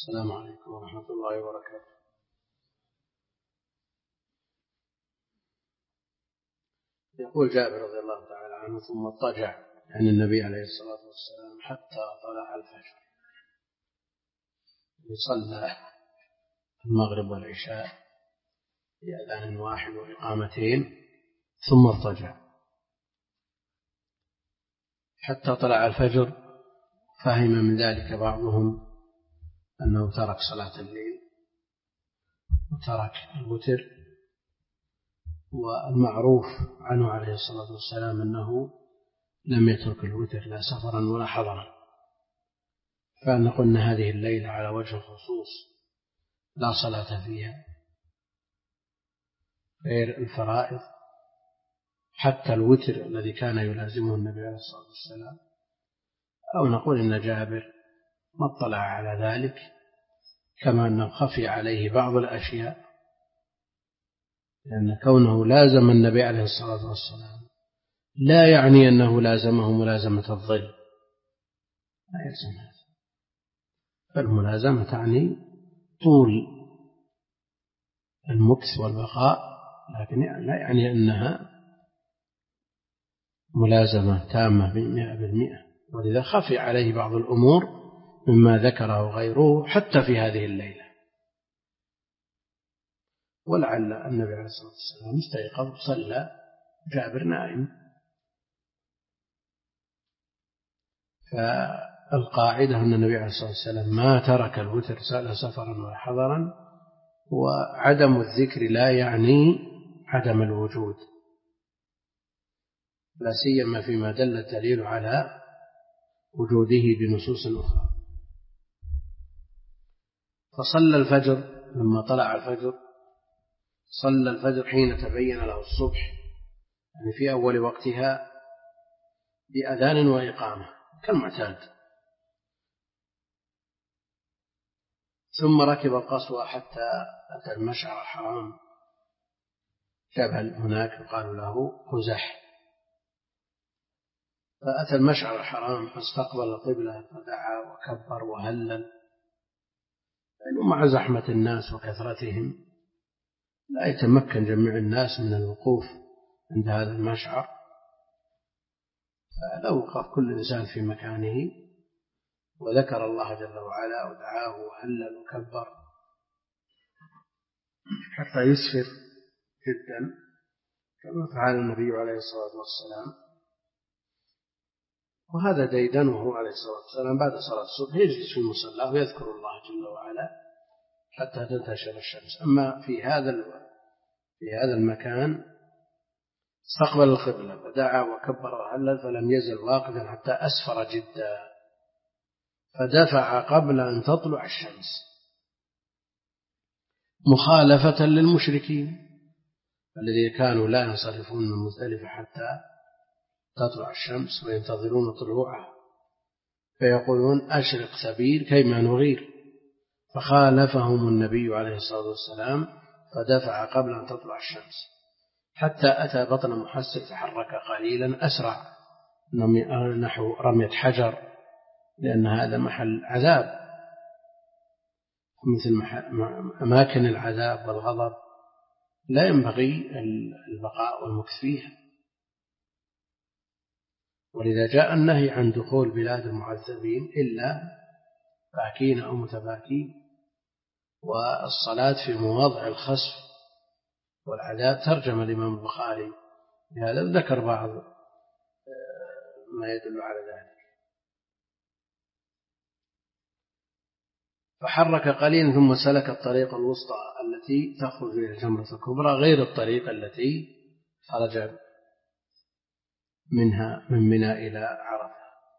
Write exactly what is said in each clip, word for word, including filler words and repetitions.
السلام عليكم ورحمة الله وبركاته. يقول جابر رضي الله تعالى عنه: ثم اضطجع عن النبي عليه الصلاة والسلام حتى طلع الفجر، يصلى المغرب والعشاء بأذان واحد وإقامتين ثم اضطجع حتى طلع الفجر. فهم من ذلك بعضهم أنه ترك صلاة الليل وترك الوتر، والمعروف عنه عليه الصلاة والسلام أنه لم يترك الوتر لا سفرا ولا حضرا، فأن قلنا هذه الليلة على وجه الخصوص لا صلاة فيها غير الفرائض، حتى الوتر الذي كان يلازمه النبي عليه الصلاة والسلام. أو نقول إن جابر ما اطلع على ذلك، كما أنه خفي عليه بعض الأشياء، لأن كونه لازم النبي عليه الصلاة والسلام لا يعني أنه لازمه ملازمة الظل، لا يلزم هذا، فالملازمة تعني طول المكث والبقاء، لكن لا يعني أنها ملازمة تامة مئة بالمئة. ولذا خفي عليه بعض الأمور مما ذكره غيره حتى في هذه الليلة. ولعل النبي عليه الصلاة والسلام استيقظ صلى، جابر نائم. فالقاعدة أن النبي عليه الصلاة والسلام ما ترك الوتر لا سفرا ولا حضرا، وعدم الذكر لا يعني عدم الوجود، لا سيما فيما دل الدليل على وجوده بنصوص أخرى. فصلى الفجر لما طلع الفجر، صلى الفجر حين تبين له الصبح، يعني في أول وقتها، بأذان وإقامة كالمعتاد. ثم ركب القصوى حتى أتى المشعر الحرام، جبل هناك يقال له قزح، فأتى المشعر الحرام فاستقبل القبلة فدعا وكبر وهلل، لأنه مع زحمة الناس وكثرتهم لا يتمكن جميع الناس من الوقوف عند هذا المشعر، فلو وقف كل إنسان في مكانه وذكر الله جل وعلا ودعاه وهلل وكبر حتى يسفر جدا، كما فعل النبي عليه الصلاة والسلام. وهذا ديدنه عليه الصلاة والسلام بعد صلاة الصبح يجلس في مصلاه ويذكر الله جل وعلا حتى تنتشر الشمس. أما في هذا في هذا المكان استقبل القبلة فدعا وكبر وهلل، فلم يزل واقفا حتى أسفر جدا، فدفع قبل أن تطلع الشمس، مخالفة للمشركين الذين كانوا لا ينصرفون من مزدلفة حتى تطلع الشمس وينتظرون طلوعها، فيقولون أشرق سبيل كيما نغير. فخالفهم النبي عليه الصلاة والسلام فدفع قبل أن تطلع الشمس حتى أتى بطن محسر فحرك قليلا، أسرع نحو رمية حجر، لأن هذا محل عذاب مثل أماكن العذاب والغضب، لا ينبغي البقاء والمكث فيها. ولذا جاء النهي عن دخول بلاد المعذبين إلا باكين أو متباكين، والصلاة في مواضع الخسف والعذاب. ترجم الإمام البخاري بهذا، ذكر بعض ما يدل على ذلك. فحرك قليلا ثم سلك الطريق الوسطى التي تخرج إلى الجمرة الكبرى، غير الطريق التي خرج منها من منى إلى عرفة،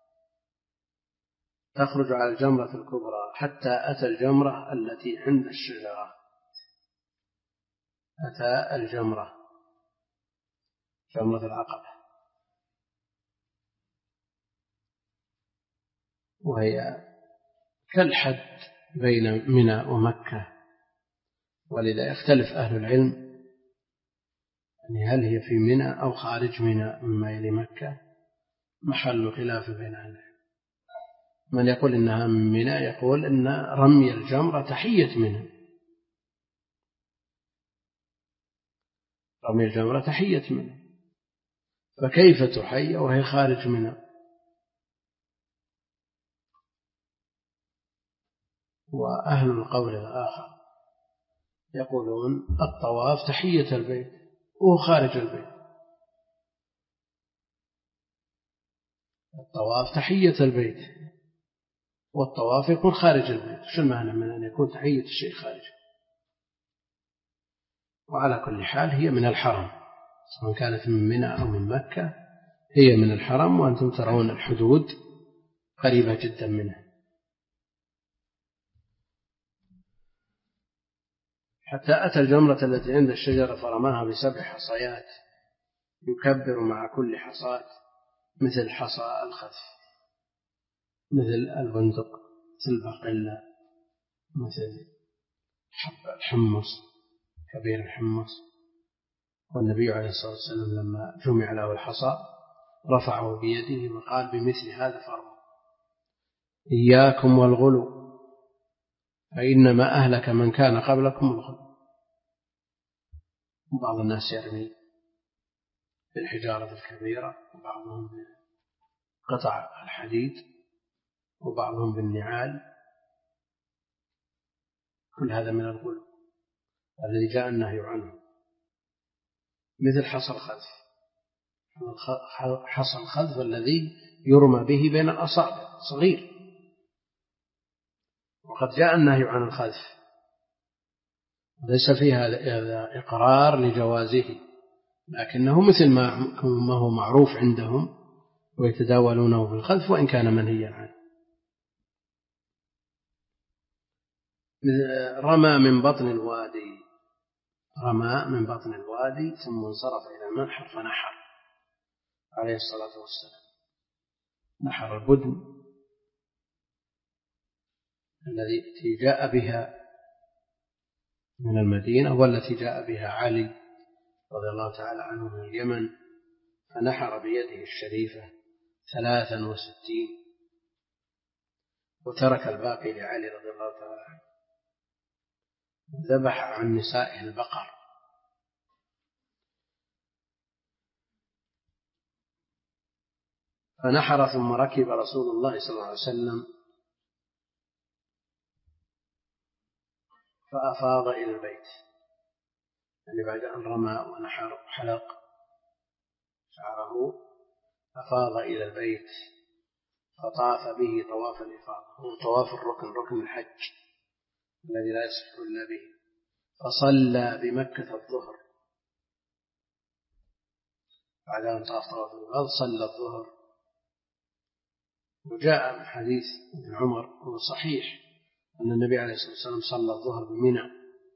تخرج على الجمرة الكبرى حتى أتى الجمرة التي عند الشجرة. أتى الجمرة جمرة العقبة، وهي كالحد بين منى ومكة، ولذا يختلف أهل العلم يعني هل هي في منى أو خارج منى مما يلي مكة، محل خلاف بين أهل العلم. من يقول إنها من منى يقول إن رمي الجمرة تحية منى، رمي الجمرة تحية منى، فكيف تحيى وهي خارج منى؟ وأهل القول الآخر يقولون الطواف تحية البيت وهو خارج البيت، الطواف تحية البيت والطواف يكون خارج البيت، شو المعنى من أن يكون تحية الشيء خارج؟ وعلى كل حال هي من الحرم، سواء كانت من منى أو من مكة هي من الحرم، وأنتم ترون الحدود قريبة جدا منها. حتى أتى الجمرة التي عند الشجرة فرماها بسبع حصيات يكبر مع كل حصاة مثل حصى الخذف، مثل البندق، مثل البقلة، مثل حب الحمص، كبير الحمص. والنبي عليه الصلاة والسلام لما جمع له الحصى رفعه بيده وقال بمثل هذا فرموا إياكم والغلو فإنما أهلك من كان قبلكم الغلو. بعض الناس يرمي بالحجارة الكبيرة، وبعضهم بقطع الحديد، وبعضهم بالنعال، كل هذا من الغلو الذي جاء النهي عنه. مثل حصى الخذف، حصى الخذف الذي يرمى به بين الأصابع صغير، وقد جاء النهي عن الخذف، ليس فيها إقرار لجوازه، لكنه مثل ما هو معروف عندهم ويتداولونه بالخذف وإن كان منهيا عنه. رمى من بطن الوادي، رمى من بطن الوادي ثم انصرف إلى المنحر فنحر عليه الصلاة والسلام، نحر البدن التي جاء بها من المدينة والتي جاء بها علي رضي الله تعالى عنه من اليمن، فنحر بيده الشريفة ثلاثا وستين وترك الباقي لعلي رضي الله تعالى عنه، وذبح عن نسائه البقر. فنحر ثم ركب رسول الله صلى الله عليه وسلم فأفاض إلى البيت، يعني بعد أن رمى ونحر حلق شعره أفاض إلى البيت فطاف به طواف الإفاضة، هو طواف الركن، ركن الحج الذي لا يصح إلا به. فصلى بمكة الظهر، بعد أن طاف طواف الإفاضة صلى الظهر. وجاء من حديث ابن عمر هو صحيح أن النبي عليه الصلاة والسلام صلى الظهر بمنى،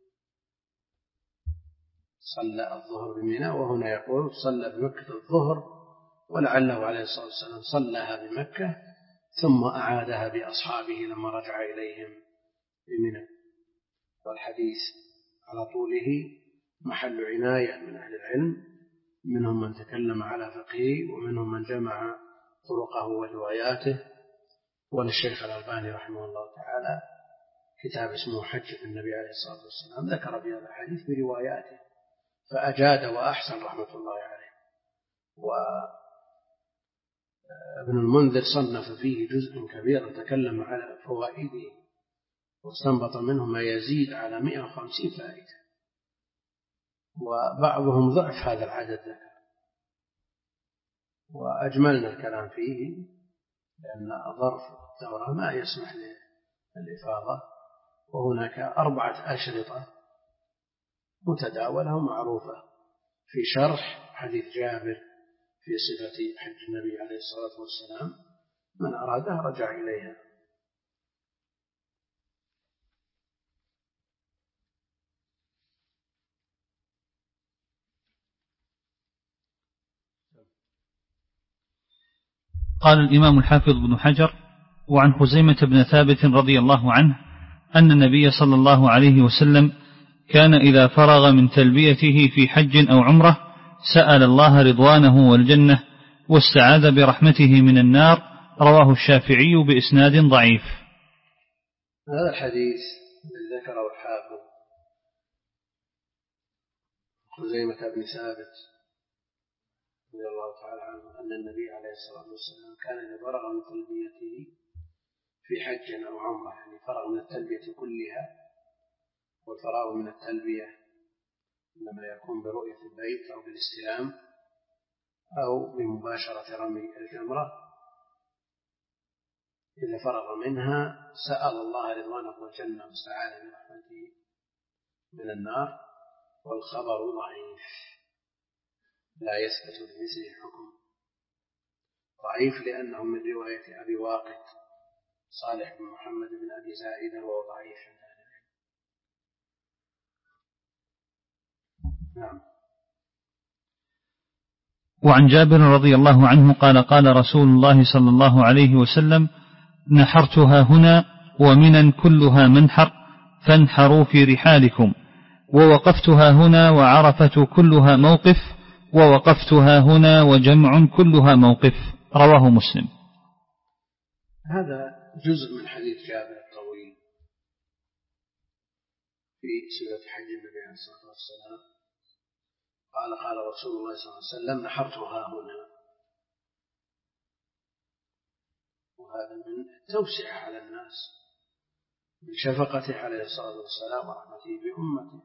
صلى الظهر بمنى، وهنا يقول صلى بمكة الظهر، ولعله عليه الصلاة والسلام صلىها بمكة ثم أعادها بأصحابه لما رجع إليهم بمنى. والحديث على طوله محل عناية من أهل العلم، منهم من تكلم على فقهه ومنهم من جمع طرقه ورواياته. وللشيخ الألباني رحمه الله تعالى كتاب اسمه حجة النبي عليه الصلاة والسلام ذكر في هذا الحديث برواياته فأجاد وأحسن رحمة الله عليه. وابن المنذر صنف فيه جزء كبير تكلم على فوائده واستنبط منه ما يزيد على مئة وخمسين فائدة، وبعضهم ضعف هذا العدد ذكر، وأجملنا الكلام فيه لأن ظرف الدورة ما يسمح للإفاضة، وهناك أربعة أشرطة متداولة ومعروفة في شرح حديث جابر في صفة حج النبي عليه الصلاة والسلام، من أرادها رجع إليها. قال الإمام الحافظ بن حجر: وعن خزيمة بن ثابت رضي الله عنه أن النبي صلى الله عليه وسلم كان إذا فرغ من تلبيته في حج أو عمرة سأل الله رضوانه والجنة واستعاذ برحمته من النار رواه الشافعي بإسناد ضعيف. هذا الحديث الذي ذكره الحافظ خزيمة بن ثابت رضي الله تعالى عنه أن النبي عليه الصلاة والسلام كان إذا فرغ من تلبيته في حج أو عمرة، يعني فرغ من التلبية كلها، والفراغ من التلبية إنما يكون برؤية البيت أو بالاستلام أو بمباشرة رمي الجمرة، إذا فرغ منها سأل الله رضوانه والجنة واستعاذ برحمته من النار، والخبر ضعيف لا يثبت بمثله الحكم، ضعيف لأنه من رواية أبي واقد صالح بن محمد بن أبي زائدة وهو ضعيف. نعم. وعن جابر رضي الله عنه قال قال رسول الله صلى الله عليه وسلم: نحرتها هنا ومنا كلها منحر فانحروا في رحالكم، ووقفتها هنا وعرفة كلها موقف، ووقفتها هنا وجمع كلها موقف. رواه مسلم. هذا جزء من حديث جابر الطويل في سورة حج النبي عليه الصلاة والسلام، قال قال رسول الله صلى الله عليه وسلم: نحرتها هنا، وهذا من التوسعة على الناس، من شفقته عليه الصلاة والسلام ورحمته بأمته.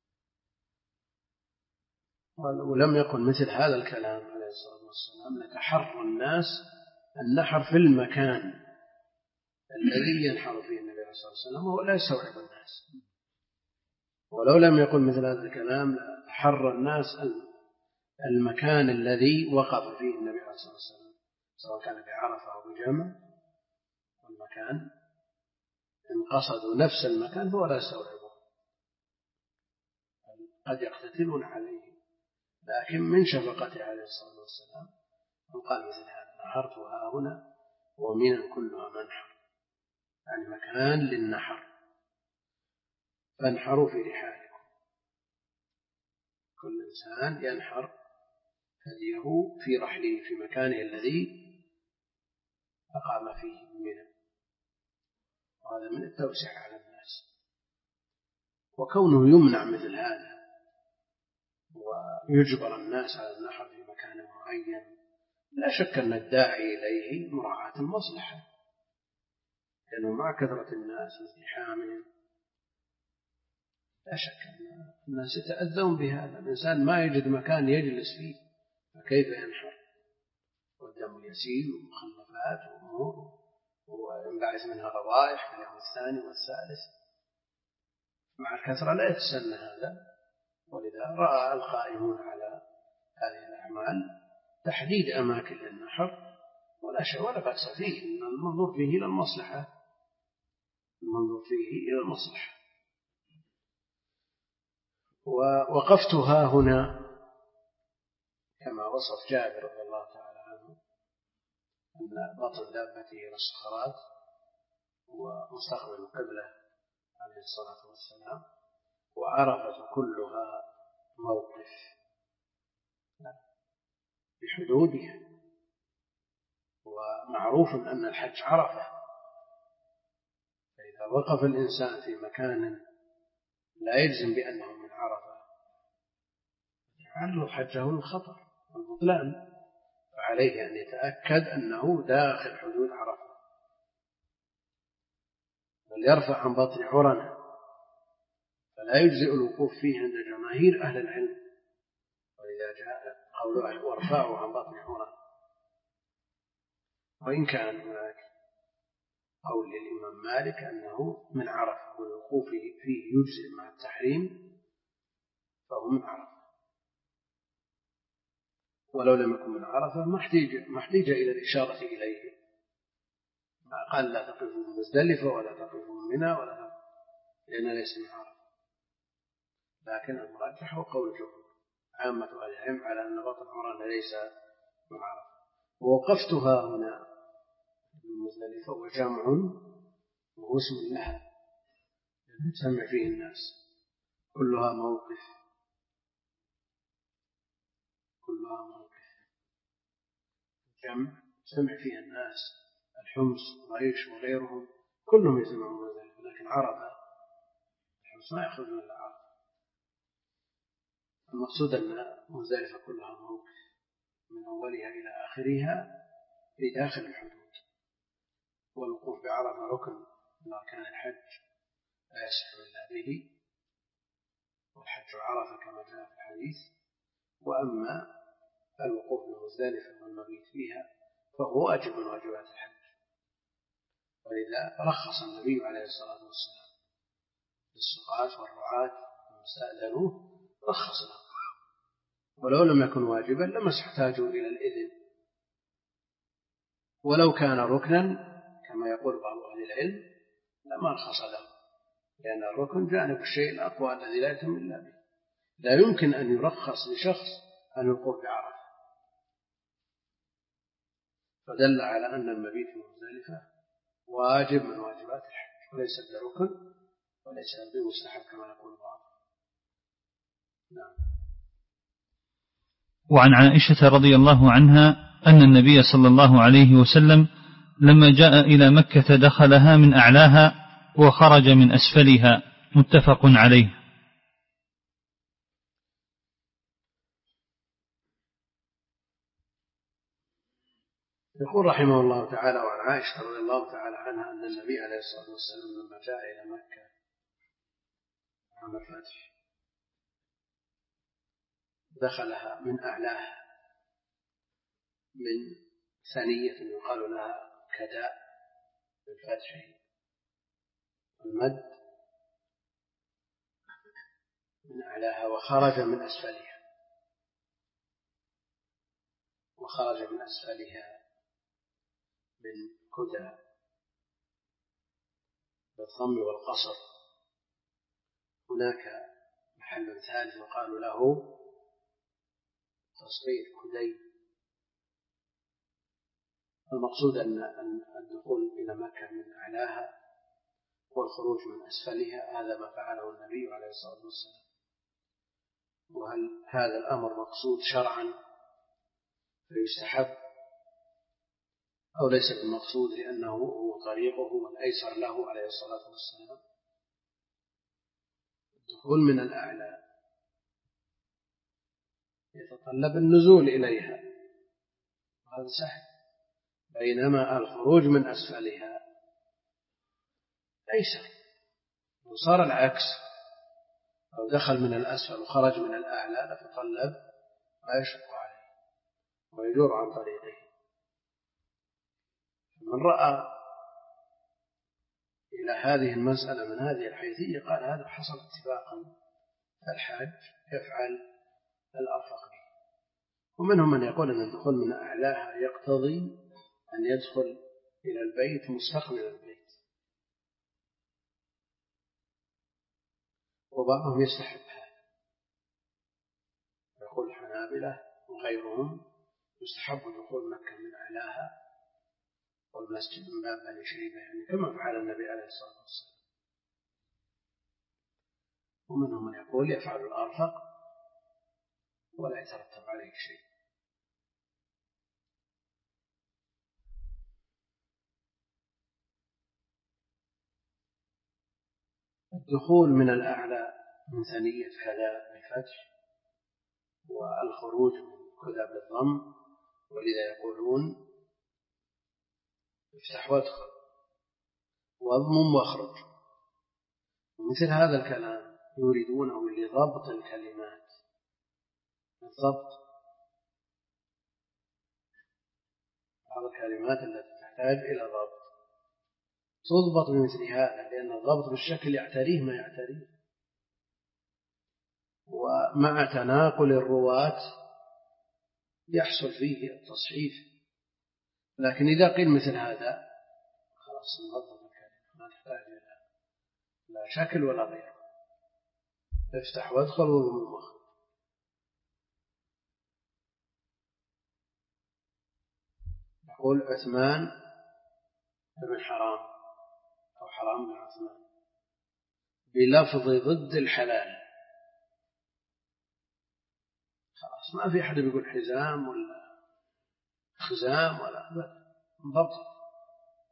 ولم يكن مثل هذا الكلام عليه الصلاة والسلام لتحر الناس النحر في المكان الذي ينحر فيه النبي عليه الصلاة والسلام، وهو لا يستوعب الناس. ولو لم يكن مثل هذا الكلام لحر الناس المكان الذي وقف فيه النبي عليه الصلاة والسلام، سواء كان بعرفة أو بجمع، والمكان إن قصدوا نفس المكان فهو لا يستوعبه، قد يقتتلون عليه، لكن من شفقته عليه الصلاة والسلام قال مثل هذا: نحرتها هنا ومن كلها منحر، يعني مكان للنحر، فانحروا في رحالكم. كل إنسان ينحر هديه في رحله في مكانه الذي أقام فيه منه، وهذا من التوسع على الناس. وكونه يمنع مثل هذا ويجبر الناس على النحر في مكان معين، لا شك أن الداعي إليه مراعاة المصلحة، لأنه مع كثرة الناس وازدحامهم لا شك أن الناس يتأذون بهذا. الإنسان ما يجد مكان يجلس فيه فكيف ينحر، والدم يسيل ومخلفات وأمور وينبعث منها روائح في اليوم الثاني والثالث، مع الكثرة لا يتسنى هذا. ولذا رأى القائمون على هذه الأعمال تحديد أماكن للنحر، ولا شيء ولا بأس فيه، إن المنظور فيه إلى المصلحة، المنظور فيه إلى المصلحة. ووقفتها هنا كما وصف جابر رضي الله تعالى عنه أن بطن دابته إلى الصخرات ومستقبل القبلة عليه الصلاة والسلام، وعرفة كلها موقف بحدودها. ومعروف أن الحج عرفة، فإذا وقف الإنسان في مكان لا يجزم بأنه من عرفة يعرض حجه للخطر والبطلان، فعليه أن يتأكد أنه داخل حدود عرفة، وليرفع عن بطن عرنة، فلا يجزئ الوقوف فيه عند جماهير أهل العلم. وإذا جاء قوله وارفعوا عن بطن عرنة، وإن كان هناك قول للإمام مالك أنه من عرفة والوقوف فيه يجزئ مع التحريم فهو من عرفة، ولو لم يكن من عرفة ما احتاج إلى الإشارة إليه، ما قال لا تقفوا من مزدلفة ولا تقفوا من منى ولا تقفوا، لأنه ليس من عرفة. لكن المرجح هو قول الجمهور عامة أهل العلم على أن بطن عرنة ليس من عرفة. ووقفتها هنا من مزدلفة وجمع وهو اسم لها يجتمع فيه الناس، كلها موقف، كلها موقف جمع يجتمع فيها الناس الحمص وعيش وغيرهم كلهم يجتمعون مزدلفة، لكن عرفة الحمص ما يأخذون إلا عرفة. المقصود أن مزدلفة كلها موقف من أولها إلى آخرها في داخل الحدود، والوقوف بعرفة ركن من أركان الحج لا يصح إلا به، والحج عرفة كما جاء في الحديث. وأما الوقوف بمزدلفة والمبيت فيها فهو واجب من واجبات الحج، ولذا رخص النبي عليه الصلاة والسلام للسقاة والرعاة لما استأذنوه رخص لهم، ولو لم يكن واجبا لما احتاجوا إلى الإذن، ولو كان ركنا كما يقول بعض أهل العلم لما رخص لهم، لأن الركن جانب الشيء الأقوى الذي لا يتم إلا به. لا يمكن أن يرخص لشخص أن يوقف بعرفة، فدل على أن المبيت في مزدلفة واجب من واجبات الحج، وليس بركن وليس بمستحب كما يقول بعض. نعم. وعن عائشة رضي الله عنها أن النبي صلى الله عليه وسلم لما جاء إلى مكة دخلها من أعلاها وخرج من أسفلها، متفق عليه. يقول رحمه الله تعالى: وعن عائشة رضي الله تعالى عنها أن النبي عليه الصلاة والسلام لما جاء إلى مكة عام الفتح دخلها من أعلاها من ثنية يقال لها كداء بالفتح والمد من أعلاها، وخرج من أسفلها وخرج من أسفلها من كدى بالضم والقصر. هناك محل ثالث يقال له تصغير كدي. المقصود أن الدخول إلى مكة من أعلاها والخروج من أسفلها هذا ما فعله النبي عليه الصلاة والسلام. وهل هذا الأمر مقصود شرعا فيستحب أو ليس بالمقصود لأنه هو طريقه والأيسر له عليه الصلاة والسلام؟ الدخول من الأعلى يتطلب النزول إليها هذا سهل، بينما الخروج من أسفلها أيسر. وصار العكس، لو دخل من الأسفل وخرج من الأعلى لتطلب ما يشق عليه ويجور عن طريقه. من رأى إلى هذه المسألة من هذه الحيثية قال هذا حصل اتفاقا، الحاج يفعل الأرفق. ومنهم من يقول أن الدخول من أعلاها يقتضي أن يدخل إلى البيت مستقبل البيت، وبعضهم يستحب هذا، يقول الحنابلة وغيرهم يستحب دخول مكة من أعلاها والمسجد من باب بني شيبة، يعني كما فعل النبي عليه الصلاة والسلام. ومنهم من يقول يفعل الأرفق ولا يترتب عليه شيء. الدخول من الأعلى من ثنية كذا بالفتح، والخروج من كذا بالضم، ولذا يقولون افتح وادخل واضمم واخرج. ومثل هذا الكلام يريدونه لضبط الكلمات، الضبط بعض الكلمات التي تحتاج إلى ضبط تضبط بمثل هذا، لأن الضبط بالشكل يعتريه ما يعتريه، ومع تناقل الرواة يحصل فيه التصحيف. لكن إذا قيل مثل هذا خلاص نضبط الكلمة، ما تحتاج إلى لا شكل ولا غيره، افتح وادخل وضم واخرج. يقول عثمان بن حرام أو حرام بن عثمان بلفظ ضد الحلال، خلاص ما في أحد يقول حزام ولا خزام ولا أبدا، ضبط.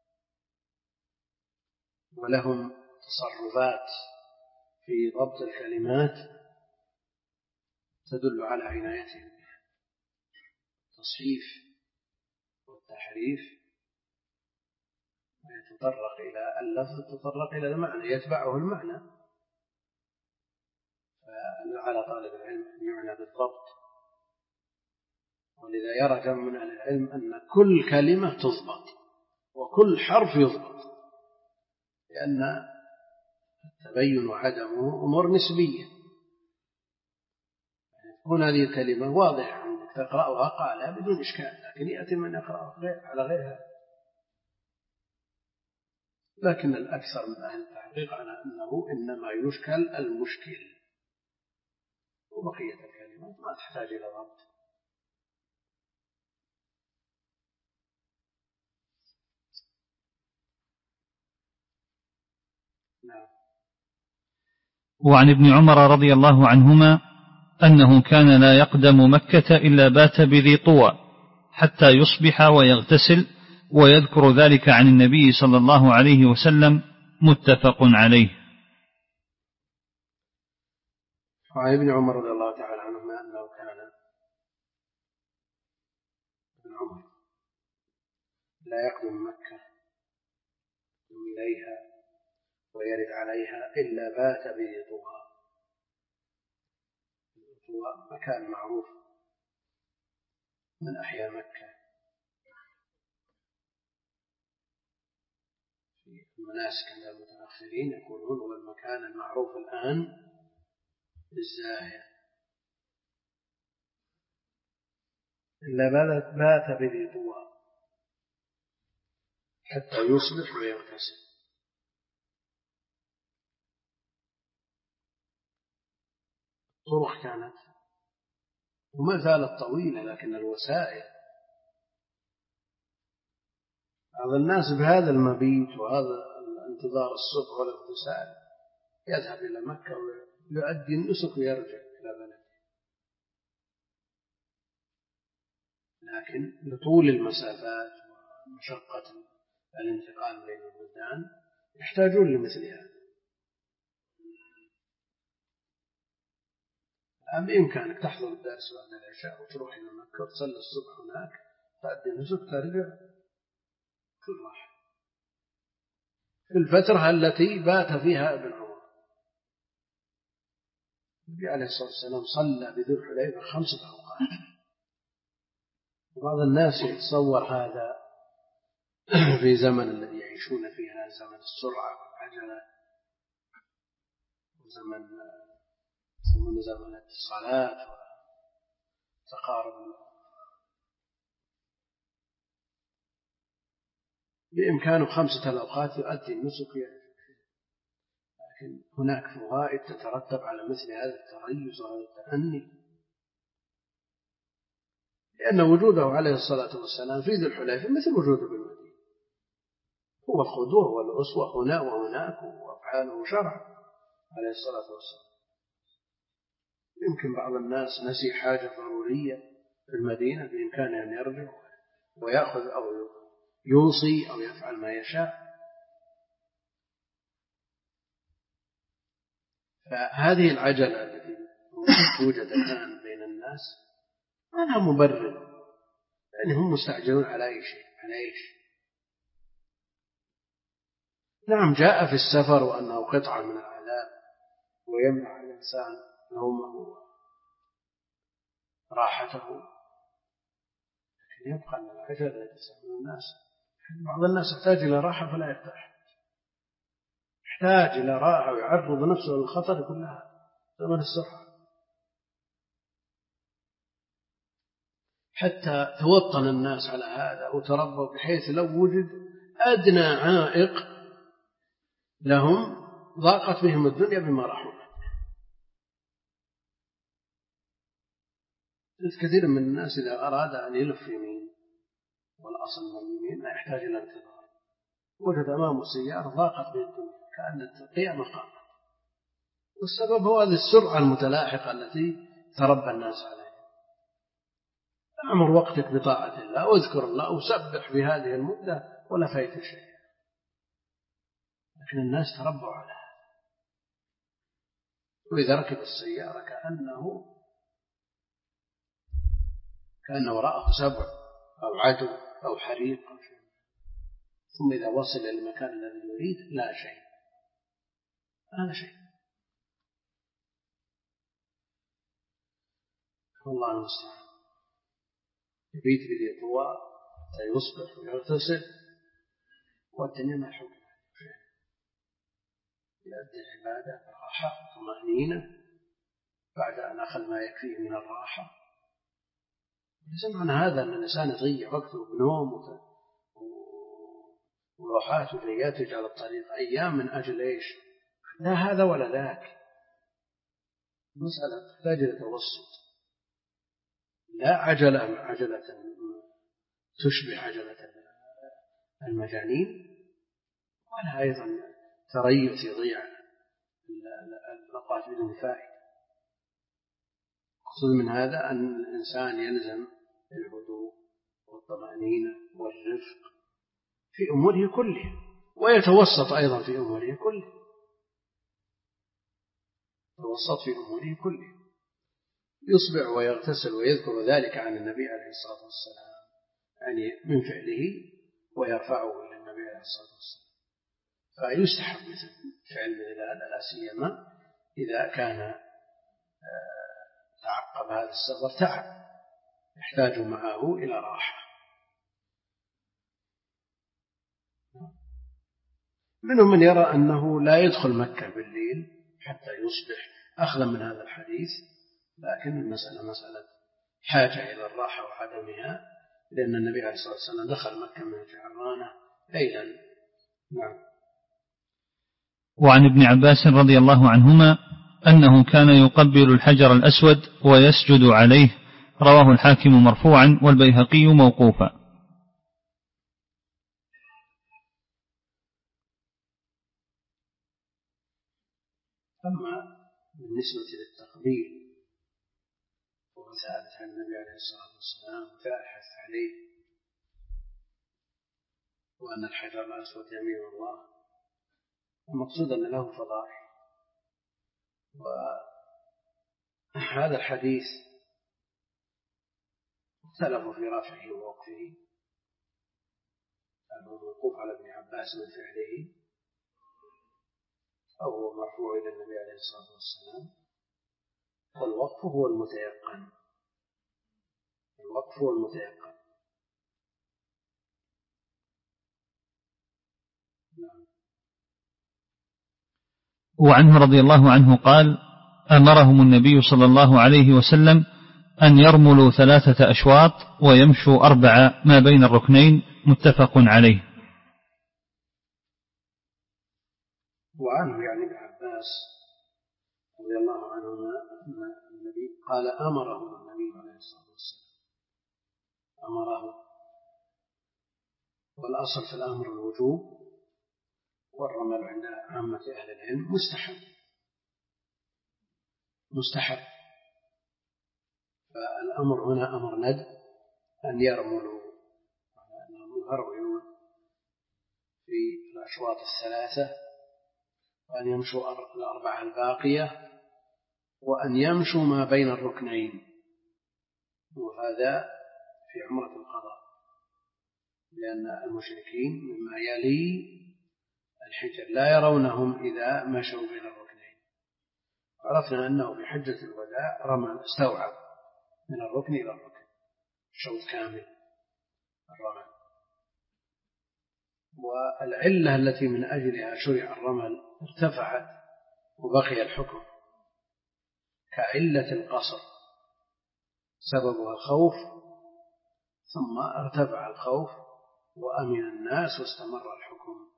ولهم تصرفات في ضبط الكلمات تدل على عنايتهم بها. التصحيف والتحريف يتطرق إلى اللفظ، يتطرق إلى المعنى، يتبعه المعنى. فعلى طالب العلم أن يعنى بالضبط، ولذا يرى جمع من أهل العلم أن كل كلمة تضبط وكل حرف يضبط، لأن التبين وعدمه أمور نسبية. تكون هذه الكلمة واضحة عندك تقرأها قالها بدون إشكال، لكن يأتي من يقرأها غير على غيرها. لكن الأكثر من أهل التحقيق على أنه إنما يشكل المشكل، وبقية الكلمات ما تحتاج إلى ضبط. نعم. وعن ابن عمر رضي الله عنهما أنه كان لا يقدم مكة إلا بات بذي طوى حتى يصبح ويغتسل، ويذكر ذلك عن النبي صلى الله عليه وسلم، متفق عليه. وعن ابن عمر رضي الله تعالى عنهما أنه كان ابن عمر لا يقدم مكة إليها ويرد عليها إلا بات بذي طوى. هو مكان معروف من أحياء مكة، في المناسك عند المتأخرين يقولون هو المكان المعروف الآن بالزاهية. إلا بات بذي طوى حتى يصبح ويغتسل. الطرق كانت وما زالت طويلة، لكن الوسائل، بعض الناس بهذا المبيت وهذا الانتظار الصبح والاغتسال يذهب إلى مكة ويؤدي النسك ويرجع إلى بلده، لكن لطول المسافات ومشقة الانتقال بين البلدان يحتاجون لمثل هذا. بإمكانك تحضر الدرس بعد العشاء وتروح إلى مكة وتصلي الصبح هناك، تأدي النسك، ترجع كل راحة في الفترة التي بات فيها ابن عمر. النبي عليه الصلاة والسلام صلى بذو الحليفة خمسة أوقات. وبعض الناس يتصور هذا في زمن الذي يعيشون فيها، زمن السرعة والعجلة، وزمن من زمن الاتصالات وتقارب. بإمكانه خمسة الأوقات يؤدي النسك، لكن هناك فوائد تترتب على مثل هذا التريث وهذا التأني، لأن وجوده عليه الصلاة والسلام في ذي الحليفة مثل وجوده بالمدينة، هو القدوة والأسوة هنا وهناك، وأفعاله شرع عليه الصلاة والسلام. يمكن بعض الناس نسي حاجة ضرورية في المدينة، بإمكانه أن يرجع ويأخذ أو يوصي أو يفعل ما يشاء. فهذه العجلة التي توجد الآن بين الناس ما لها مبرر، لأن هم مستعجلون على أي شيء على أي شيء. نعم، جاء في السفر وأنه قطعة من العذاب ويمنع الإنسان نومه راحته، لكن يبقى أن العجلة التي تسمى الناس، بعض الناس يحتاج إلى راحة فلا يرتاح، يحتاج إلى راحة ويعرض نفسه للخطر كلها زمن السرعة، حتى توطن الناس على هذا وتربوا، بحيث لو وجد أدنى عائق لهم ضاقت بهم الدنيا بما رحمت. كثير من الناس إذا أراد أن يلف يمين والأصل من اليمين لا يحتاج إلى انتظار، وجد أمامه سيارة ضاقت به الدنيا كأن القيامة قامت، والسبب هو هذه السرعة المتلاحقة التي تربى الناس عليها. أعمر وقتك بطاعة الله واذكر الله وسبح في هذه المدة ولا فايت شيء، لكن الناس تربوا على هذا، وإذا ركب السيارة كأنه كأن وراءه سبع أو عدو أو حريق، ثم إذا وصل إلى المكان الذي يريد لا شيء، هذا شيء. والله المستعان، يبيت بذي طوى فيصبح ويغتسل والدنيا ما حول يؤدي العبادة براحة وطمأنينة بعد أن أخذ ما يكفيه من الراحة. ليس معنى هذا أن الإنسان يضيع وقته بنوم وراحات وجيات على الطريق أيام من أجل إيش؟ لا هذا ولا ذاك. مسألة تحتاج إلى توسط، لا عجلة عجلة تشبه عجلة المجانين، ولا أيضا تريث يضيع الأوقات بدون فائدة. أقصد من هذا أن الإنسان يلزم الهدوء والطمأنينة والرفق في أموره كلها، ويتوسط أيضا في أموره كلها، يتوسط في أموره كلها، يصبح ويغتسل ويذكر ذلك عن النبي عليه الصلاة والسلام، يعني من فعله ويرفعه إلى النبي عليه الصلاة والسلام. فيستحب مثل فعل مثل هذا، لا سيما إذا كان تعقب هذا السفر تعب يحتاج معه إلى راحة. منهم من يرى أنه لا يدخل مكة بالليل حتى يصبح أخذا من هذا الحديث، لكن المسألة مسألة حاجة إلى الراحة وعدمها، لأن النبي عليه الصلاة والسلام دخل مكة من الجعرانة ليلا. نعم. وعن ابن عباس رضي الله عنهما أنه كان يقبل الحجر الأسود ويسجد عليه، رواه الحاكم مرفوعا والبيهقي موقوفا. أما بالنسبة للتقبيل وثابت عن النبي عليه الصلاة والسلام فأحث عليه، وأن الحجر الأسود يمين الله، المقصود أن له فضائل. وهذا الحديث اختلفوا في رفعه ووقفه، هل هو موقوف على ابن عباس من فعله أو هو مرفوع إلى النبي عليه الصلاة والسلام. والوقف هو المتيقن، الوقف هو المتيقن. نعم. وعنه رضي الله عنه قال: أمرهم النبي صلى الله عليه وسلم أن يرملوا ثلاثة أشواط ويمشوا أربعة ما بين الركنين، متفق عليه. وعنه يعني ابن عباس رضي الله عنهما أن النبي قال أمرهم النبي عليه الصلاة والسلام، أمرهم، والأصل في الأمر الوجوب، والرمل عند عامة أهل العلم مستحب مستحب فالأمر هنا أمر ند أن يرملوا، أنهم يهرولون في الأشواط الثلاثة، وأن يمشوا الأربعة الباقية، وأن يمشوا ما بين الركنين، وهذا في عمرة القضاء، لأن المشركين مما يلي الحجر لا يرونهم إذا مشوا بين الركنين. عرفنا أنه في حجة الوداع رمى استوعب من الركن إلى الركن شوط كامل الرمل. والعلة التي من أجلها شرع الرمل ارتفعت وبقي الحكم، كعلة القصر سببها الخوف، ثم ارتفع الخوف وأمن الناس واستمر الحكم.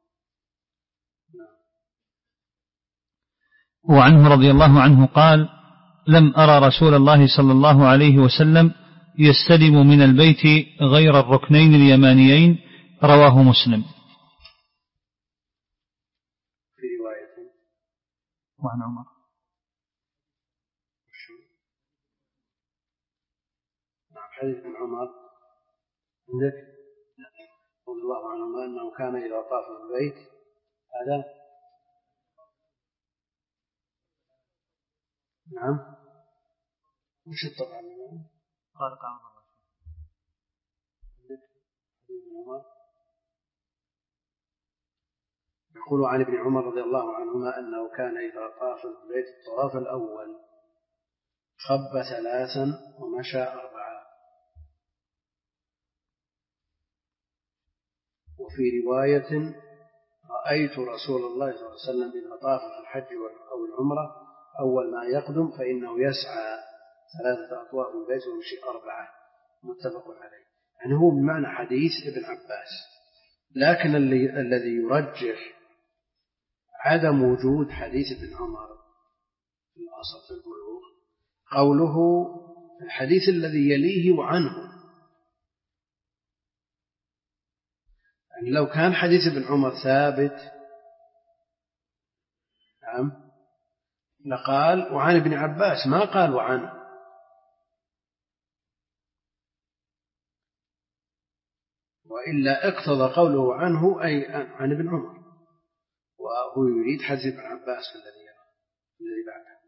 وعنه رضي الله عنه قال: لم أرى رسول الله صلى الله عليه وسلم يستلم من البيت غير الركنين اليمانيين، رواه مسلم. في رواية وعن عمر نعم حديث ابن عمر عندك رضي الله عنهما أنه كان إذا طاف البيت هذا نعم. وش الطبعا؟ قال تعالى يقول عن ابن عمر رضي الله عنهما أنه كان إذا طاف البيت الطواف الأول خب ثلاثا ومشى أربعة. وفي رواية رأيت رسول الله صلى الله عليه وسلم إذا طاف في الحج أو العمرة أول ما يقدم فإنه يسعى ثلاثة أطواف البيت ويمشي أربعة. متفق عليه. يعني هو بمعنى حديث ابن عباس، لكن اللي الذي يرجح عدم وجود حديث ابن عمر في الأصل في البلوغ قوله الحديث الذي يليه وعنه. يعني لو كان حديث ابن عمر ثابت نعم لقال وعن ابن عباس، ما قال وعنه. وإلا اقتضى قوله عنه أي عن ابن عمر، وهو يريد حديث ابن عباس الذي الذي بعده.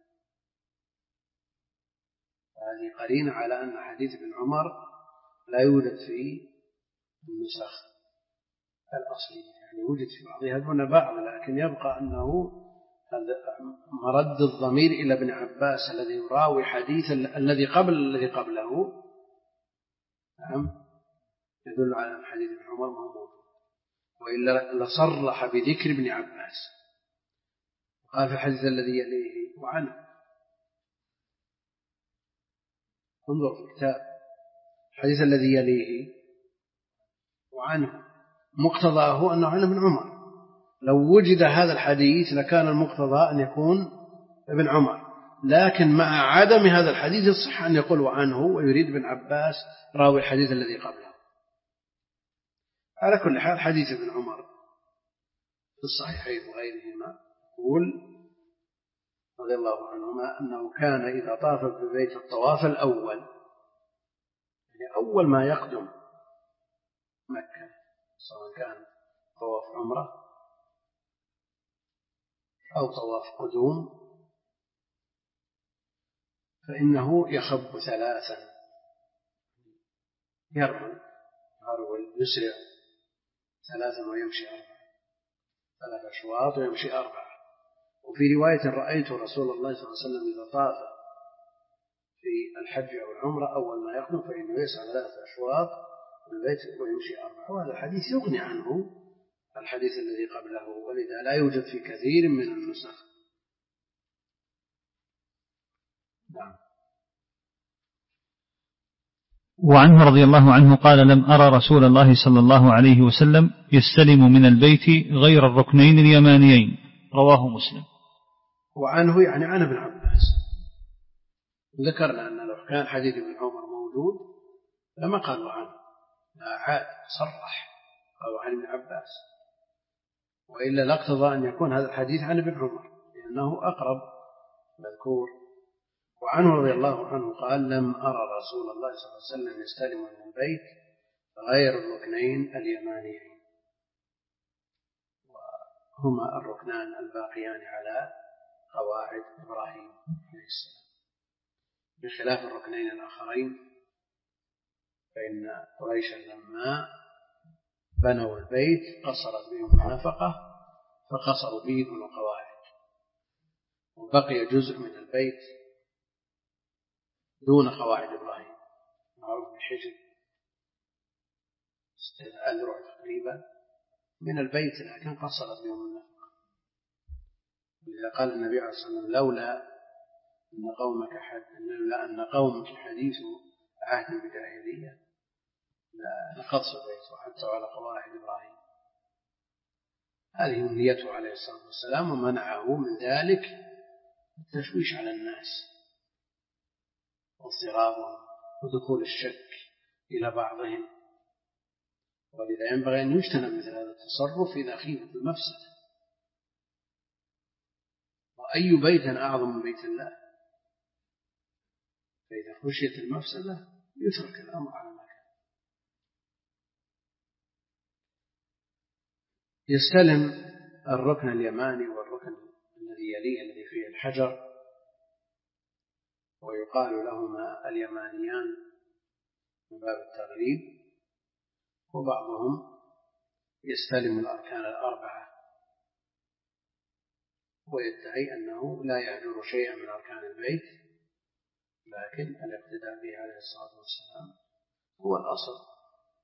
هذه قرينة على أن حديث ابن عمر لا يوجد في النسخ الأصلية، يعني وجد في بعضها دون بعض، لكن يبقى أنه مرد الضمير إلى ابن عباس الذي يراوي حديث الذي قبل الذي قبله نعم يدل على أن حديث ابن عمر موجود، وإلا لصرح بذكر ابن عباس. قال في الحديث الذي يليه وعنه. انظر في الكتاب الحديث الذي يليه وعنه مقتضاه أنه عن ابن عمر. لو وجد هذا الحديث لكان المقتضى أن يكون ابن عمر، لكن مع عدم هذا الحديث يصح أن يقول وعنه ويريد ابن عباس راوي الحديث الذي قبله. على كل حال حديث ابن عمر في الصحيحين وغيرهما يقول رضي الله عنهما أنه كان إذا طاف ببيت الطواف الأول، يعني أول ما يقدم مكة سواء كان طواف عمرة أو طواف قدوم، فإنه يخب ثلاثا، يرمل يرول يسرع ثلاثا ويمشي أربعة، ثلاث أشواط ويمشي أربعة. وفي رواية رأيت رسول الله صلى الله عليه وسلم إذا طاف في الحج أو العمرة أول ما يقدم فإنه يسعى ثلاث أشواط والبيت ويمشي أربعة. وهذا الحديث يغني عنه الحديث الذي قبله، ولذا لا يوجد في كثير من النسخ. نعم. وعنه رضي الله عنه قال لم أرى رسول الله صلى الله عليه وسلم يستلم من البيت غير الركنين اليمانيين. رواه مسلم. وعنه يعني عن ابن عباس. ذكرنا أن لو كان حديث ابن عمر موجود لما قال عنه، لا عاد صرح قال عن ابن عباس، وإلا لاقتضى أن يكون هذا الحديث عن ابن عمر لأنه أقرب مذكور. وعنه رضي الله عنه قال لم أرى رسول الله صلى الله عليه وسلم يستلم من البيت غير الركنين اليمانيين، وهما الركنان الباقيان على قواعد إبراهيم عليه السلام، بخلاف الركنين الآخرين فإن قريشا لما بنوا البيت قصرت بهم النفقة فقصروا به دون قواعد، وبقي جزء من البيت دون قواعد إبراهيم معروف بالحجر أذرع تقريبا من البيت، لكن قصرت بهم النفقة. ولذا قال النبي عليه الصلاة والسلام لولا أن قومك حد لولا أن قومك حديث عهد بجاهلية لنقص البيت وحتى على قواعد إبراهيم. هذه نيته عليه الصلاة والسلام، ومنعه من ذلك التشويش على الناس واضطرابهم ودخول الشك إلى بعضهم، ولذا ينبغي أن يجتنب مثل هذا التصرف إذا خيفت المفسدة. وأي بيت أعظم من بيت الله؟ فإذا خشيت المفسدة يترك الأمر على ما كان. يستلم الركن اليماني والركن الذي يليه الذي فيه الحجر ويقال لهما اليمانيان من باب التغليب، وبعضهم يستلم الأركان الأربعة ويدعي أنه لا يهجر شيئا من أركان البيت، لكن الاقتداء به عليه الصلاة والسلام هو الأصل،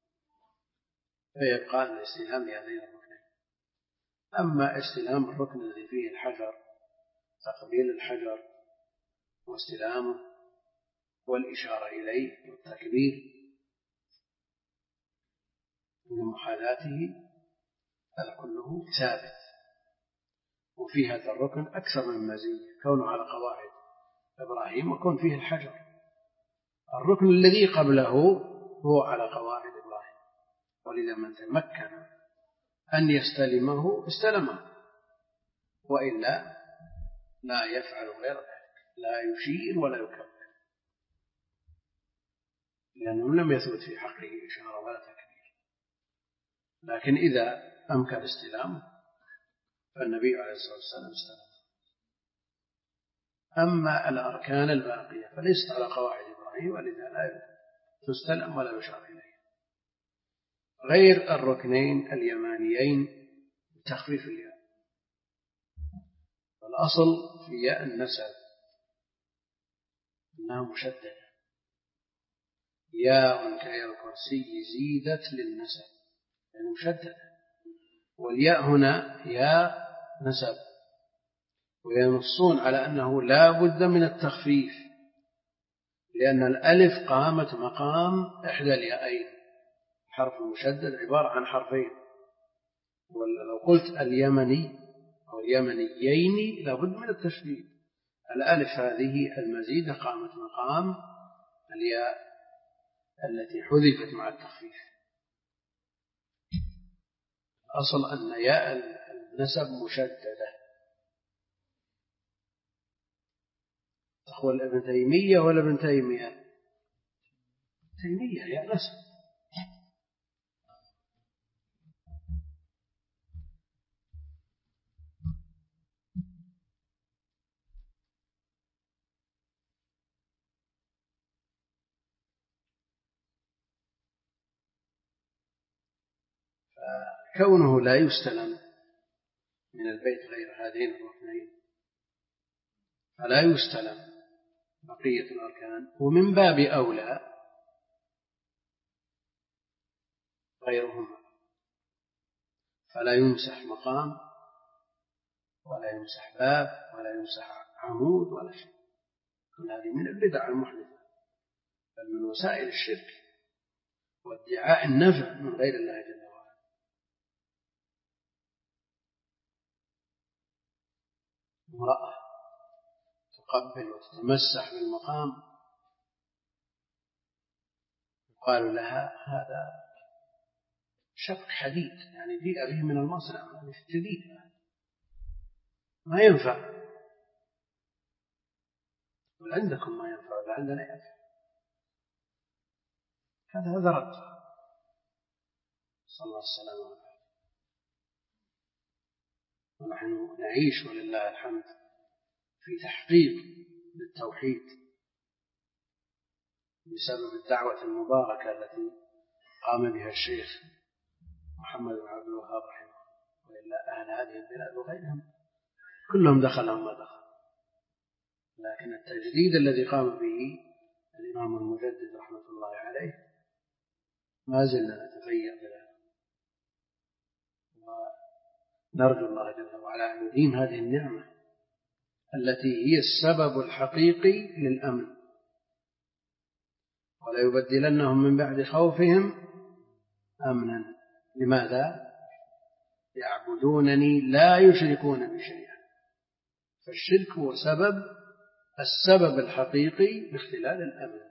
فيبقى الاستلام لهذين الركنين. أما استلام الركن الذي فيه الحجر، تقبيل الحجر واستلامه والإشارة إليه والتكبير من محاذاته، هذا كله ثابت، وفي هذا الركن أكثر من مزية، كونه على قواعد إبراهيم وكون فيه الحجر. الركن الذي قبله هو على قواعد إبراهيم، ولذا من تمكن أن يستلمه استلمه، وإلا لا يفعل غير ذلك، لا يشير ولا يكبر، لأنه لم يثبت في حقه إشارة ولا تكبير. لكن إذا أمكن استلامه فالنبي عليه الصلاة والسلام استلم. أما الأركان الباقية فليست على قواعد إبراهيم، ولذا لا تستلم ولا يشار إليها، غير الركنين اليمانيين بتخفيف الياء. والأصل في ياء النسب أنها مشددة، ياء كياء الكرسي زيدت للنسب يعني مشددة، والياء هنا ياء نسب، وينصون على أنه لا بد من التخفيف، لأن الألف قامت مقام إحدى اليائين، الحرف المشدد عبارة عن حرفين، ولو قلت اليمني أو اليمنيين لابد من التشديد. الألف هذه المزيدة قامت مقام الياء التي حذفت مع التخفيف. أصل أن ياء النسب مشددة. أخوة ابن تيمية ولا ابن تيمية؟ تيمية ياء نسب. فكونه لا يستلم من البيت غير هذين الركنين فلا يستلم بقية الأركان، ومن باب أولى غيرهما، فلا يمسح مقام ولا يمسح باب ولا يمسح عمود ولا شيء. كل هذه من البدع المحدثة، بل من وسائل الشرك وادعاء النفع من غير الله جل وعلا. امرأة تقبل وتتمسح بالمقام يقال لها هذا شق حديد، يعني جيء به من المصنع جديد ما ينفع، قل عندكم ما ينفع ولا عندنا ينفع، هذا هذا رد. صلى الله عليه وسلم. ونحن نعيش ولله الحمد في تحقيق للتوحيد بسبب الدعوة المباركة التي قام بها الشيخ محمد بن عبد الوهاب رحمه الله، وإلا أهل هذه البلاد وغيرهم كلهم دخلهم ما دخل، لكن التجديد الذي قام به الإمام المجدد رحمة الله عليه ما زلنا نتفيأ بذلك، ونرجو الله جل وعلا أن يديم هذه النعمة التي هي السبب الحقيقي للأمن، ولا يبدلنهم من بعد خوفهم أمنا. لماذا؟ يعبدونني لا يشركون بشيئا. فالشرك هو سبب السبب الحقيقي لاختلال الأمن.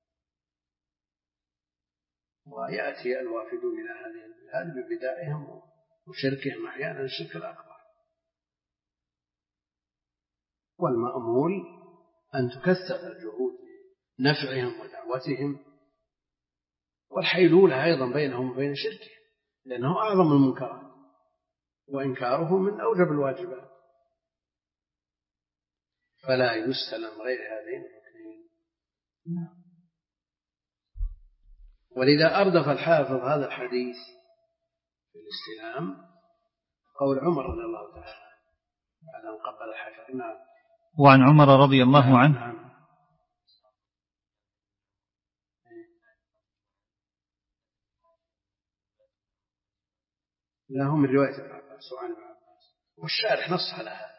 ويأتي الوافدون إلى هذه البلاد ببدائهم وشركهم أحيانا الشرك الأكبر، والمأمول أن تكثر الجهود نفعهم ودعوتهم، والحيلولة أيضا بينهم وبين شركهم، لأنه أعظم المنكرات وإنكاره من أوجب الواجبات. فلا يستلم غير هذين الركنين. ولذا أردف الحافظ هذا الحديث في الاستلام قول عمر رضي الله تعالى بعد أن قبل الحجر. نعم. وعن عمر رضي الله نعم. عنه نعم. لا، هم من رواية ابن عباس وعن ابن عباس، والشارح نص على هذا.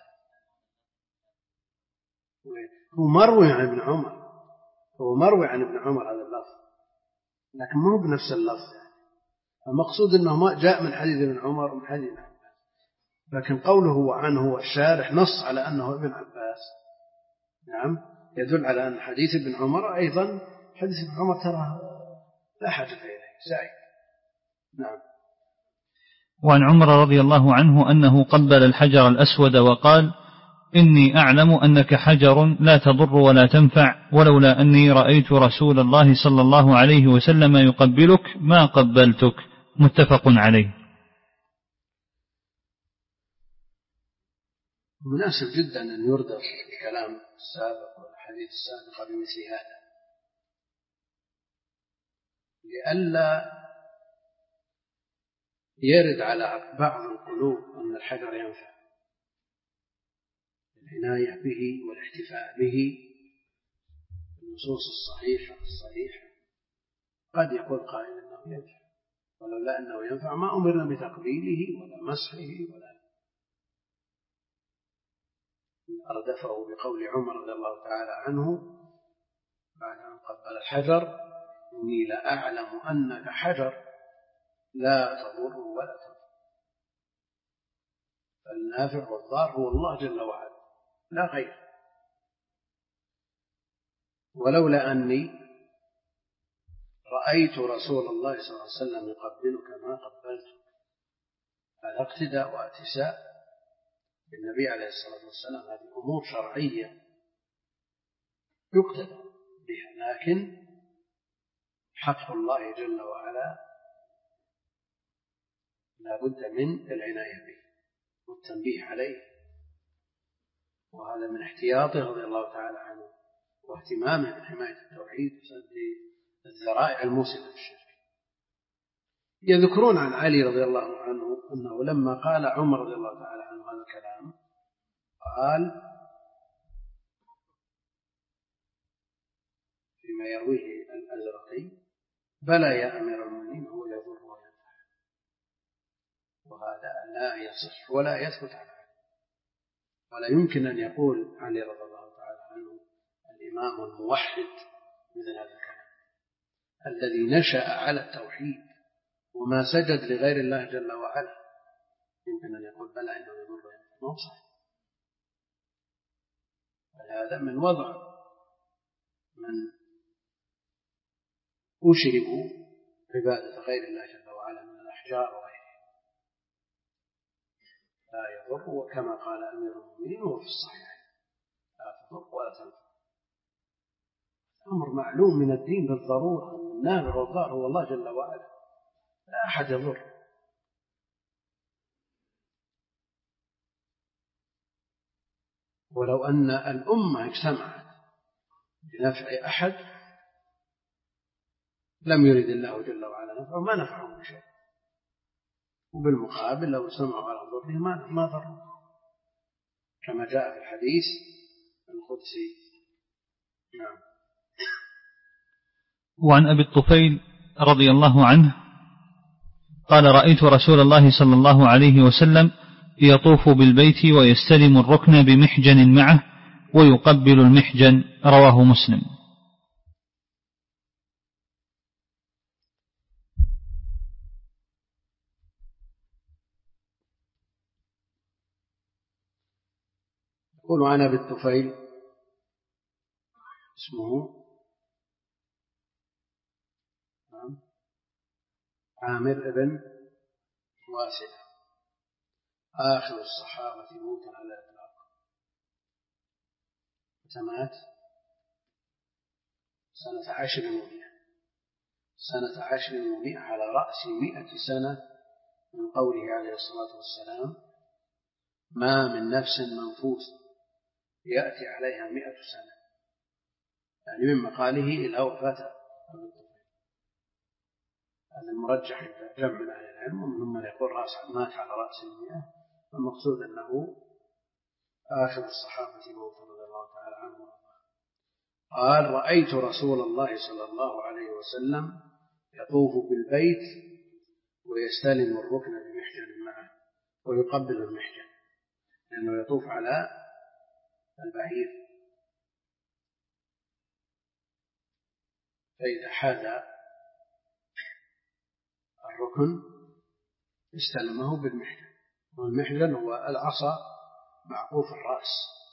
هو مروي عن ابن عمر، هو مروي عن ابن عمر هذا اللفظ، لكن ما هو بنفس اللفظ يعني. المقصود أنه ما جاء من حديث ابن عمر ومن حديث ابن عباس، لكن قوله عنه والشارح نص على أنه ابن عباس. نعم، يدل على أن حديث ابن عمر أيضا حديث ابن عمر ترى لا حاجة إليه زائد. نعم. وعن عمر رضي الله عنه أنه قبل الحجر الأسود وقال: إني أعلم أنك حجر لا تضر ولا تنفع، ولولا أني رأيت رسول الله صلى الله عليه وسلم يقبلك ما قبلتك. متفق عليه. مناسب جدا أن يردف الكلام السابق والحديث السابق بمثل هذا، لئلا يرد على بعض القلوب أن الحجر ينفع، العناية به والاحتفاء به النصوص الصحيحة الصحيحة. قد يقول قائل أنه ينفع، ولولا أنه ينفع ما أمرنا بتقبيله ولا مسحه ولا. أردفه بقول عمر رضي الله تعالى عنه بعد أن قبل الحجر: إني لأعلم أنك حجر لا تضر ولا تنفع. فالنافع والضار هو الله جل وعلا لا غير. ولولا أني رأيت رسول الله صلى الله عليه وسلم يقبلك ما قبلتك. هذا اقتداء واتساء بالنبي عليه الصلاة والسلام. هذه أمور شرعية يقتدى بها، لكن حق الله جل وعلا لا بد من العناية به والتنبيه عليه، وهذا من احتياطه رضي الله تعالى عنه واهتمامه بحماية التوحيد وسد الذرائع الموصلة للشرك. يذكرون عن علي رضي الله عنه أنه لما قال عمر رضي الله تعالى عنه هذا الكلام قال فيما يرويه الأزرقي: بلى يا أمير المؤمنين، هو يضر وينفع. وهذا لا يصح ولا يثبت عنه، ولا يمكن أن يقول علي رضي الله تعالى عنه الإمام الموحد مثل هذا الكلام الذي نشأ على التوحيد وما سجد لغير الله جل وعلا، يمكن أن يقول بلى إنه يضر وينفع. ما هو صحيح. هذا من وضع من أشركوا عبادة غير الله جل وعلا من الأحجار وغيرها. لا يضر، وكما قال أمير المؤمنين وهو في الصحيح: لا تضر ولا تنفع. أمر معلوم من الدين بالضرورة، النافع والضار هو الله جل وعلا، لا أحد يضر. ولو أن الأمة اجتمعت بنفع أحد لم يرد الله جل وعلا نفعه ما نفعهم بشيء، وبالمقابل لو سمعوا على ضره ما ما ضروا، كما جاء في الحديث القدسي. نعم. وعن أبي الطفيل رضي الله عنه قال: رأيت رسول الله صلى الله عليه وسلم يطوف بالبيت ويستلم الركن بمحجن معه ويقبل المحجن. رواه مسلم. يقول عن أبي الطفيل اسمه عامر بن واسلة، آخر الصحابة موتا على الإطلاق، مات سنة عشر ومئة سنة عشر ومئة على رأس مئة سنة من قوله عليه الصلاة والسلام: ما من نفس منفوس يأتي عليها مئة سنة يعني من مقاله إلى وفاة أبي الطفيل. هذا المرجح عند جمع من أهل العلم، ومنهم من يقول رأس مات على رأس المئة، المقصود أنه آخر الصحابة موتا رضي الله تعالى عنه. قال: رأيت رسول الله صلى الله عليه وسلم يطوف بالبيت ويستلم الركن بمحجن معه ويقبل المحجن، لأنه يطوف على البعير، فإذا حاذ الركن استلمه بالمحجن، والمحجن هو العصا معقوف الرأس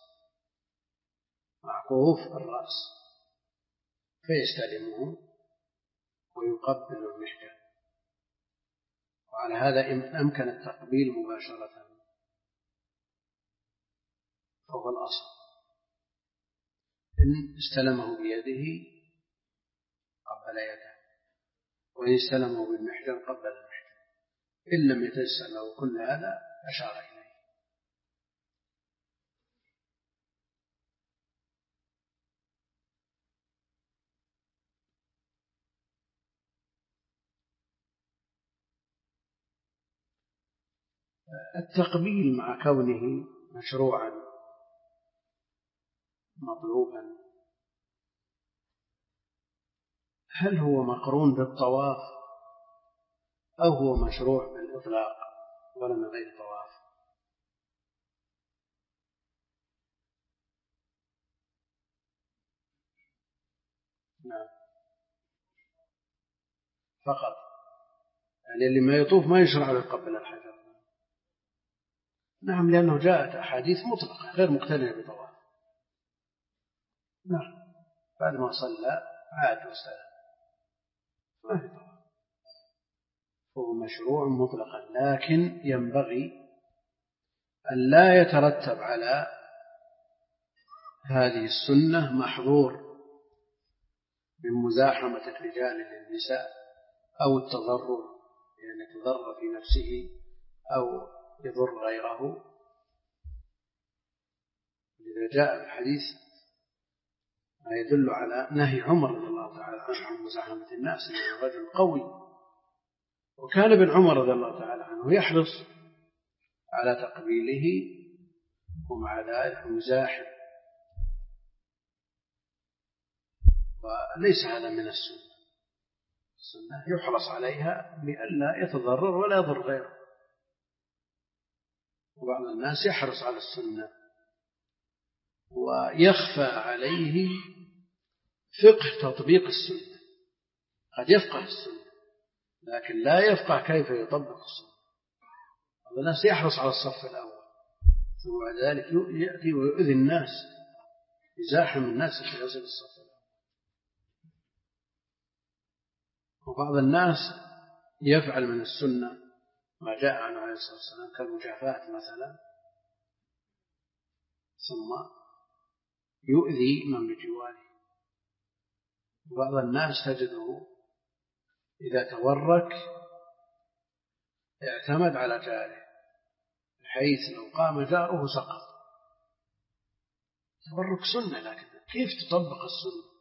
معقوف الرأس فيستلمه ويقبل المحجن، وعلى هذا أمكن التقبيل مباشرة، فهو الأصل. إن استلمه بيده قبل يده، وإن استلمه بالمحجن قبل المحجن، إن لم يتيسر له كل هذا أشار إليه. التقبيل مع كونه مشروعا مطلوبا، هل هو مقرون بالطواف أو هو مشروع بالإطلاق ولا من غير طواف؟ نعم، فقط، يعني اللي ما يطوف ما يشرع له يقبل الحجر. نعم، لأنه جاءت أحاديث مطلقة غير مقترنة بطواف. نعم، بعد ما صلى عاد واستلم ما في طواف، هو مشروع مطلقا، لكن ينبغي أن لا يترتب على هذه السنة محظور من مزاحمة الرجال للنساء أو التضرر، يعني يتضرر في نفسه أو يضر غيره. إذا جاء الحديث ما يدل على نهي عمر رضي الله تعالى عنه عن مزاحمة الناس، إنه رجل قوي، وكان ابن عمر رضي الله تعالى عنه يحرص على تقبيله ومع ذلك مزاحم، وليس هذا من السنة. السنة يحرص عليها لئلا يتضرر ولا يضر غيره، وبعض الناس يحرص على السنة ويخفى عليه فقه تطبيق السنة، قد يفقه السنة لكن لا يفقه كيف يطبق السنة. بعض الناس يحرص على الصف الأول ثم بعد ذلك يأتي ويؤذي الناس، يزاحم الناس في هذا الصف الأول. وبعض الناس يفعل من السنة ما جاء عنه عليه الصلاة والسلام كالمجافاة مثلا، ثم يؤذي من بجواره. وبعض الناس تجده إذا تورك اعتمد على جاره، بحيث لو قام جاره سقط. تورك سنة، لكن كيف تطبق السنة؟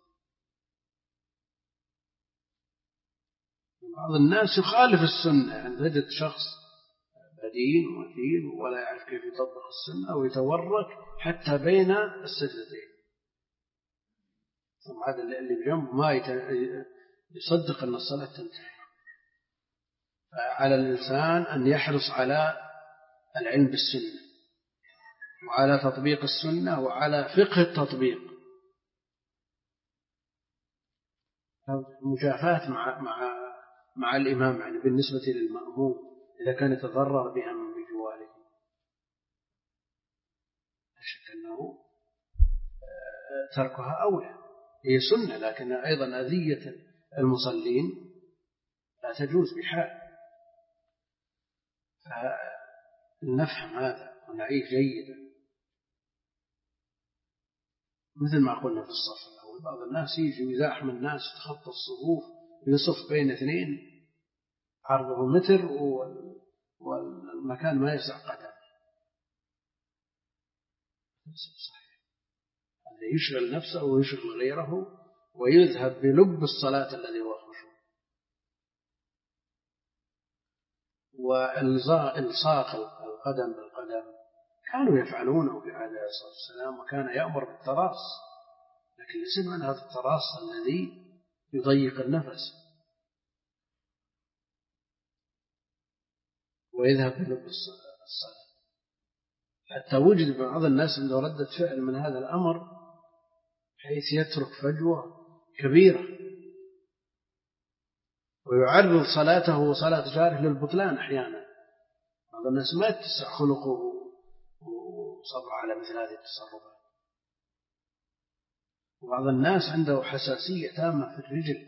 بعض الناس يخالف السنة، يعني تجد شخص بدين ومثيل ولا يعرف كيف يطبق السنة ويتورك حتى بين السجدتين، ثم هذا اللي بجنبه ما يصدق أن الصلاة تنتهي. فعلى الإنسان أن يحرص على العلم بالسنة وعلى تطبيق السنة وعلى فقه التطبيق. المجافاة مع مع مع الإمام، يعني بالنسبة للمأموم إذا كان يتضرر بها من بجواره، لا شك أنه تركها أولى. هي سنة لكن أيضا أذية المصلين لا تجوز بحال. فلنفهم هذا ونعيه جيدا. مثل ما قلنا في الصف الأول، بعض الناس يجي يزاحم الناس، تخطى الصفوف، يصف بين اثنين عرضه متر والمكان ما يسع قدم. صحيح، هذا يشغل نفسه ويشغل غيره ويذهب بلب الصلاة الذي هو خشوع. وإلصاق القدم بالقدم كانوا يفعلونه في عهد عليه الصلاة والسلام، وكان يأمر بالتراص، لكن ليس من هذا التراص الذي يضيق النفس. ويذهب بلب الصلاة، حتى وجد بعض الناس عنده ردة فعل من هذا الأمر، حيث يترك فجوة كبيرة ويعرض صلاته وصلاة جاره للبطلان. أحيانا بعض الناس ما يتسع خلقه وصبر على مثل هذه التصرفات. وبعض الناس عنده حساسية تامة في الرجل،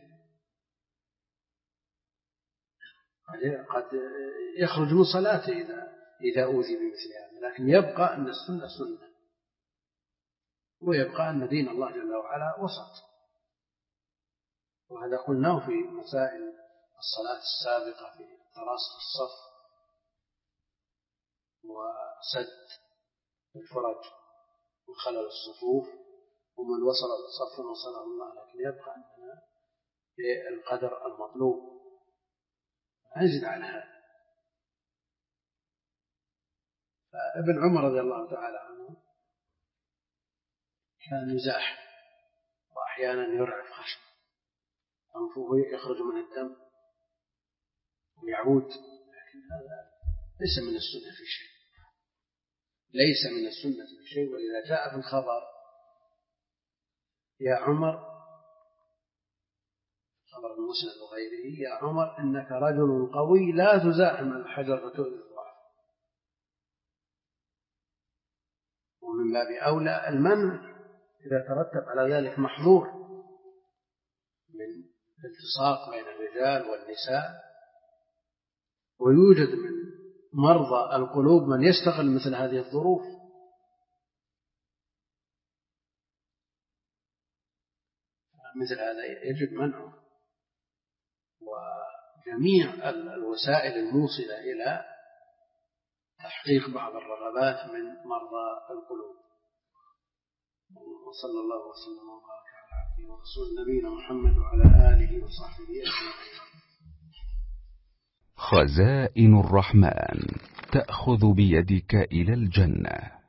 قد يخرج من صلاته إذا إذا أوذي بمثل هذا، لكن يبقى أن السنة سنة، ويبقى أن دين الله جل وعلا وسط. وهذا قلناه في مسائل الصلاة السابقة في التراص في الصف وسد الفرج وخلل الصفوف، ومن وصل الصف وصله الله، لكن يبقى أننا بالقدر المطلوب نزيد على هذا. فابن عمر رضي الله تعالى عنه كان يزاح، وأحيانا يرعف خشم، أنفه يخرج من الدم ويعود، لكن هذا ليس من السنة في شيء، ليس من السنة في شيء. وإذا جاء في الخبر يا عمر، خبر المسند وغيره، يا عمر إنك رجل قوي لا تزاحم الحجر فتؤذي الضعف، ومن باب أولى المنع إذا ترتب على ذلك محظور من التصاق بين الرجال والنساء. ويوجد من مرضى القلوب من يستغل مثل هذه الظروف، مثل هذا يجب منعه. وجميع الوسائل الموصلة إلى تحقيق بعض الرغبات من مرضى القلوب. وصلى الله وسلم وبارك على عبده ورسول نبينا محمد وعلى آله وصحبه أجمعين. خزائن الرحمن تأخذ بيدك إلى الجنة.